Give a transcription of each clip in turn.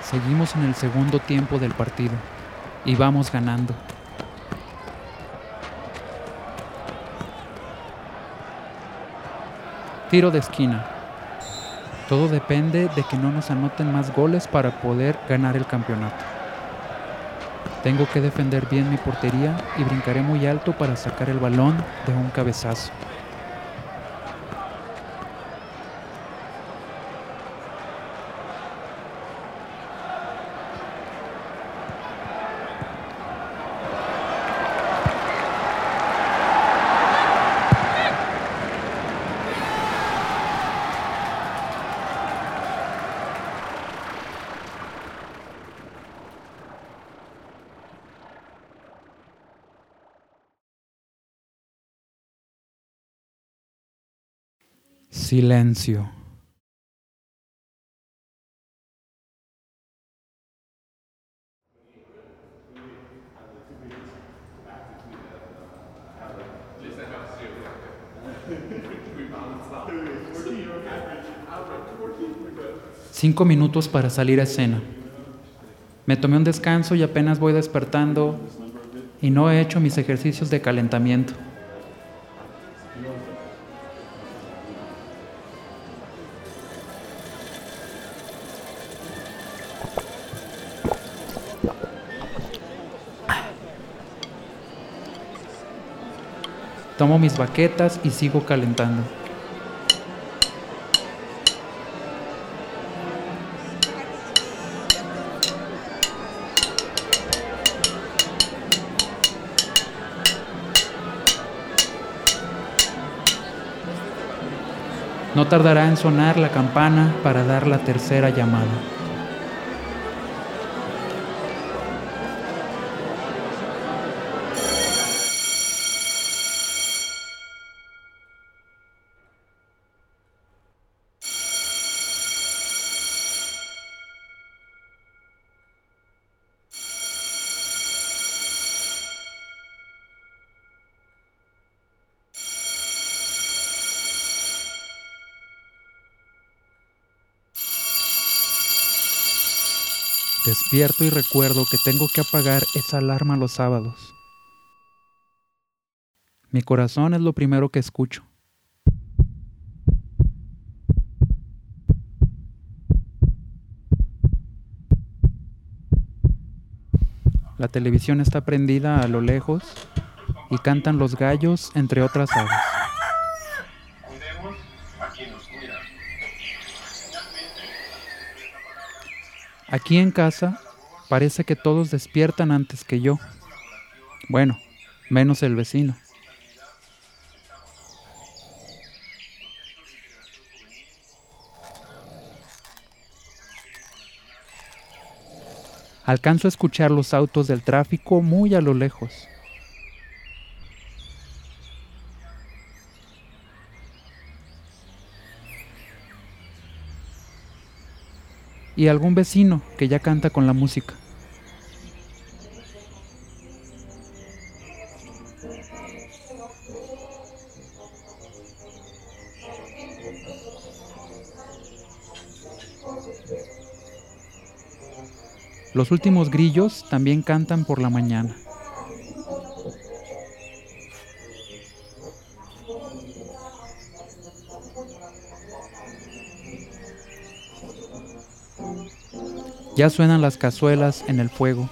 Seguimos en el segundo tiempo del partido y vamos ganando. Tiro de esquina. Todo depende de que no nos anoten más goles para poder ganar el campeonato. Tengo que defender bien mi portería y brincaré muy alto para sacar el balón de un cabezazo. Silencio. Cinco minutos para salir a escena. Me tomé un descanso y apenas voy despertando y no he hecho mis ejercicios de calentamiento. Tomo mis baquetas y sigo calentando. No tardará en sonar la campana para dar la tercera llamada. Despierto y recuerdo que tengo que apagar esa alarma los sábados. Mi corazón es lo primero que escucho. La televisión está prendida a lo lejos y cantan los gallos, entre otras aves. Aquí en casa parece que todos despiertan antes que yo. Bueno, menos el vecino. Alcanzo a escuchar los autos del tráfico muy a lo lejos. Y algún vecino que ya canta con la música. Los últimos grillos también cantan por la mañana. Ya suenan las cazuelas en el fuego.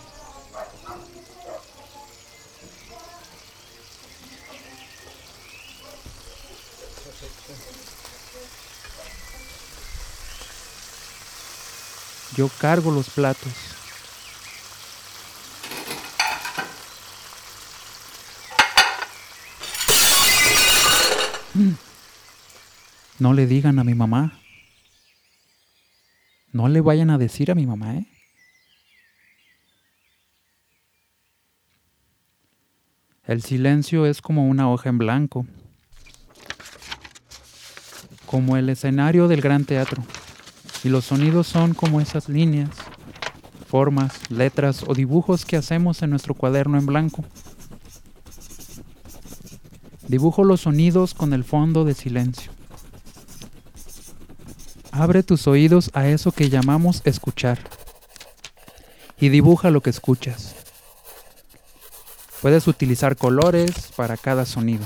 Yo cargo los platos. No le digan a mi mamá. No le vayan a decir a mi mamá, ¿eh? El silencio es como una hoja en blanco, como el escenario del gran teatro, y los sonidos son como esas líneas, formas, letras o dibujos que hacemos en nuestro cuaderno en blanco. Dibujo los sonidos con el fondo de silencio. Abre tus oídos a eso que llamamos escuchar. y dibuja lo que escuchas. Puedes utilizar colores para cada sonido.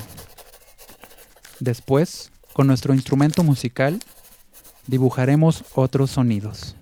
Después, con nuestro instrumento musical, dibujaremos otros sonidos.